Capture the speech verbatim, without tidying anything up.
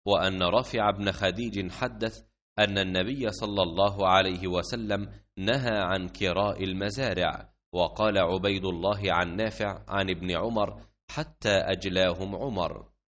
وأن رافع بن خديج حدث أن النبي صلى الله عليه وسلم نهى عن كراء المزارع. وقال عبيد الله عن نافع عن ابن عمر حتى أجلاهم عمر.